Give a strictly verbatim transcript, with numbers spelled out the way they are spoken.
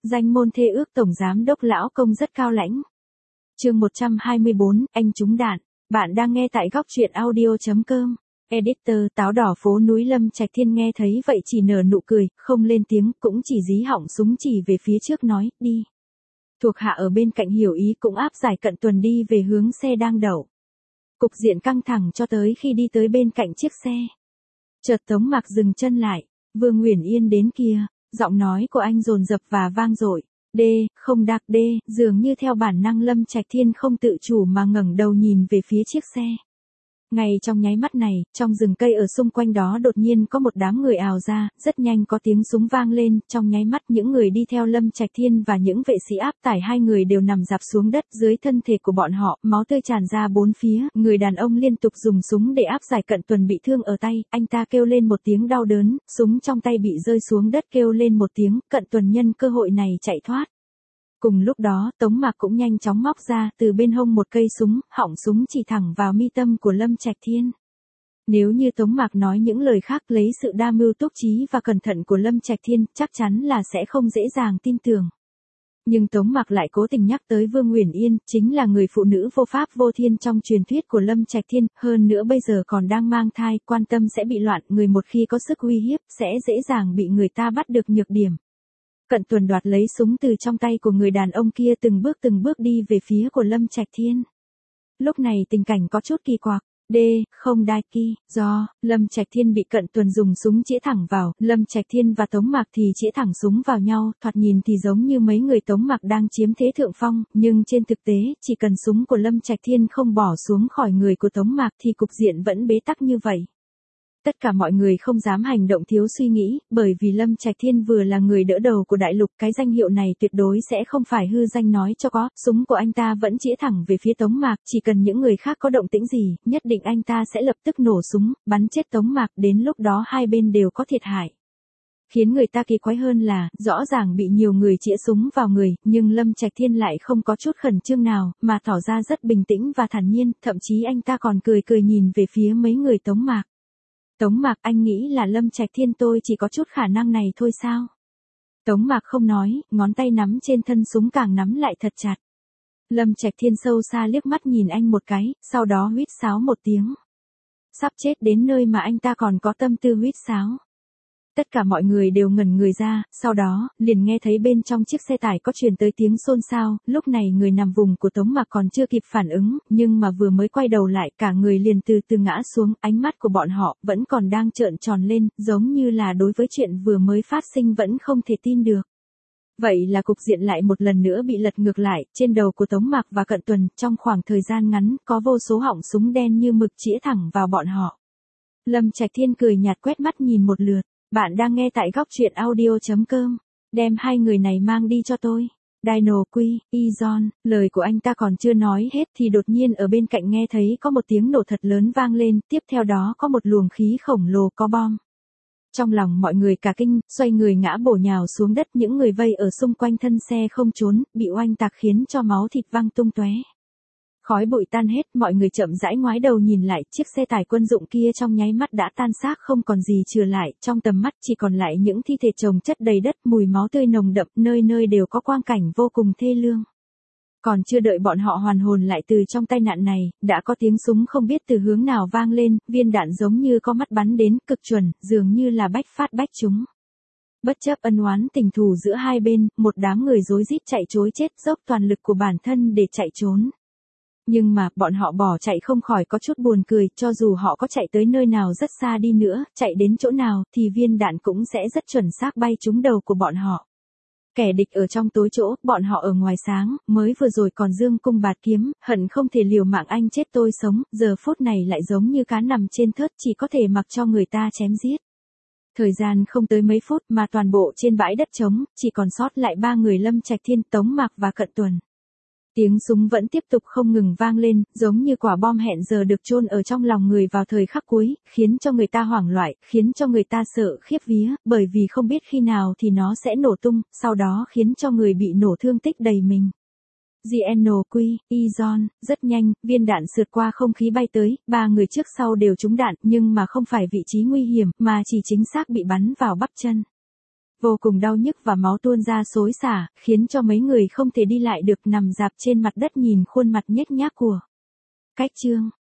Danh môn thê ước tổng giám đốc lão công rất cao lãnh. Chương một trăm hai mươi bốn, anh trúng đạn. Bạn đang nghe tại góc truyện audio chấm com. Editor táo đỏ phố núi Lâm Trạch Thiên nghe thấy vậy chỉ nở nụ cười, không lên tiếng, cũng chỉ dí họng súng chỉ về phía trước nói, đi. Thuộc hạ ở bên cạnh hiểu ý cũng áp giải Cận Tuần đi về hướng xe đang đậu. Cục diện căng thẳng cho tới khi đi tới bên cạnh chiếc xe. Chợt Tống Mạc dừng chân lại, Vương Uyển Yên đến kia, giọng nói của anh dồn dập và vang dội. Đê, không đặc đê, dường như theo bản năng Lâm Trạch Thiên không tự chủ mà ngẩng đầu nhìn về phía chiếc xe. Ngay trong nháy mắt này, trong rừng cây ở xung quanh đó đột nhiên có một đám người ào ra, rất nhanh có tiếng súng vang lên, trong nháy mắt những người đi theo Lâm Trạch Thiên và những vệ sĩ áp tải hai người đều nằm rạp xuống đất, dưới thân thể của bọn họ, máu tươi tràn ra bốn phía, người đàn ông liên tục dùng súng để áp giải Cận Tuần bị thương ở tay, anh ta kêu lên một tiếng đau đớn, súng trong tay bị rơi xuống đất kêu lên một tiếng, Cận Tuần nhân cơ hội này chạy thoát. Cùng lúc đó, Tống Mạc cũng nhanh chóng móc ra từ bên hông một cây súng, họng súng chỉ thẳng vào mi tâm của Lâm Trạch Thiên. Nếu như Tống Mạc nói những lời khác lấy sự đa mưu túc trí và cẩn thận của Lâm Trạch Thiên, chắc chắn là sẽ không dễ dàng tin tưởng. Nhưng Tống Mạc lại cố tình nhắc tới Vương Uyển Yên, chính là người phụ nữ vô pháp vô thiên trong truyền thuyết của Lâm Trạch Thiên, hơn nữa bây giờ còn đang mang thai, quan tâm sẽ bị loạn, người một khi có sức uy hiếp, sẽ dễ dàng bị người ta bắt được nhược điểm. Cận Tuần đoạt lấy súng từ trong tay của người đàn ông kia từng bước từng bước đi về phía của Lâm Trạch Thiên. Lúc này tình cảnh có chút kỳ quặc. D, không đai ki, do, Lâm Trạch Thiên bị Cận Tuần dùng súng chĩa thẳng vào, Lâm Trạch Thiên và Tống Mạc thì chĩa thẳng súng vào nhau, thoạt nhìn thì giống như mấy người Tống Mạc đang chiếm thế thượng phong, nhưng trên thực tế, chỉ cần súng của Lâm Trạch Thiên không bỏ xuống khỏi người của Tống Mạc thì cục diện vẫn bế tắc như vậy. Tất cả mọi người không dám hành động thiếu suy nghĩ, bởi vì Lâm Trạch Thiên vừa là người đỡ đầu của đại lục, cái danh hiệu này tuyệt đối sẽ không phải hư danh nói cho có, súng của anh ta vẫn chĩa thẳng về phía Tống Mạc, chỉ cần những người khác có động tĩnh gì, nhất định anh ta sẽ lập tức nổ súng, bắn chết Tống Mạc, đến lúc đó hai bên đều có thiệt hại. Khiến người ta kỳ quái hơn là, rõ ràng bị nhiều người chĩa súng vào người, nhưng Lâm Trạch Thiên lại không có chút khẩn trương nào, mà tỏ ra rất bình tĩnh và thản nhiên, thậm chí anh ta còn cười cười nhìn về phía mấy người Tống Mạc. Tống Mạc, anh nghĩ là Lâm Trạch Thiên tôi chỉ có chút khả năng này thôi sao? Tống Mạc không nói, ngón tay nắm trên thân súng càng nắm lại thật chặt. Lâm Trạch Thiên sâu xa liếc mắt nhìn anh một cái, sau đó huýt sáo một tiếng. Sắp chết đến nơi mà anh ta còn có tâm tư huýt sáo. Tất cả mọi người đều ngẩn người ra, sau đó, liền nghe thấy bên trong chiếc xe tải có truyền tới tiếng xôn xao, lúc này người nằm vùng của Tống Mạc còn chưa kịp phản ứng, nhưng mà vừa mới quay đầu lại cả người liền từ từ ngã xuống, ánh mắt của bọn họ vẫn còn đang trợn tròn lên, giống như là đối với chuyện vừa mới phát sinh vẫn không thể tin được. Vậy là cục diện lại một lần nữa bị lật ngược lại, trên đầu của Tống Mạc và Cận Tuần, trong khoảng thời gian ngắn, có vô số họng súng đen như mực chĩa thẳng vào bọn họ. Lâm Trạch Thiên cười nhạt quét mắt nhìn một lượt. Bạn đang nghe tại góc truyện audio chấm com. Đem hai người này mang đi cho tôi. Dino Quy, Izon, lời của anh ta còn chưa nói hết thì đột nhiên ở bên cạnh nghe thấy có một tiếng nổ thật lớn vang lên, tiếp theo đó có một luồng khí khổng lồ có bom. Trong lòng mọi người cả kinh, xoay người ngã bổ nhào xuống đất, những người vây ở xung quanh thân xe không trốn, bị oanh tạc khiến cho máu thịt văng tung tóe. Khói bụi tan hết, mọi người chậm rãi ngoái đầu nhìn lại, chiếc xe tải quân dụng kia trong nháy mắt đã tan xác không còn gì chừa lại, trong tầm mắt chỉ còn lại những thi thể chồng chất đầy đất, mùi máu tươi nồng đậm, nơi nơi đều có quang cảnh vô cùng thê lương. Còn chưa đợi bọn họ hoàn hồn lại từ trong tai nạn này, đã có tiếng súng không biết từ hướng nào vang lên, viên đạn giống như có mắt bắn đến, cực chuẩn, dường như là bách phát bách trúng. Bất chấp ân oán tình thù giữa hai bên, một đám người rối rít chạy trối chết, dốc toàn lực của bản thân để chạy trốn. Nhưng mà, bọn họ bỏ chạy không khỏi có chút buồn cười, cho dù họ có chạy tới nơi nào rất xa đi nữa, chạy đến chỗ nào, thì viên đạn cũng sẽ rất chuẩn xác bay trúng đầu của bọn họ. Kẻ địch ở trong tối chỗ, bọn họ ở ngoài sáng, mới vừa rồi còn dương cung bạt kiếm, hận không thể liều mạng anh chết tôi sống, giờ phút này lại giống như cá nằm trên thớt, chỉ có thể mặc cho người ta chém giết. Thời gian không tới mấy phút mà toàn bộ trên bãi đất trống, chỉ còn sót lại ba người Lâm Trạch Thiên, Tống Mạc và Cận Tuần. Tiếng súng vẫn tiếp tục không ngừng vang lên, giống như quả bom hẹn giờ được chôn ở trong lòng người vào thời khắc cuối, khiến cho người ta hoảng loạn, khiến cho người ta sợ khiếp vía, bởi vì không biết khi nào thì nó sẽ nổ tung, sau đó khiến cho người bị nổ thương tích đầy mình. Dino Quy, Izon, rất nhanh, viên đạn sượt qua không khí bay tới, ba người trước sau đều trúng đạn, nhưng mà không phải vị trí nguy hiểm, mà chỉ chính xác bị bắn vào bắp chân. Vô cùng đau nhức và máu tuôn ra xối xả, khiến cho mấy người không thể đi lại được, nằm rạp trên mặt đất nhìn khuôn mặt nhếch nhác của Cách Trương.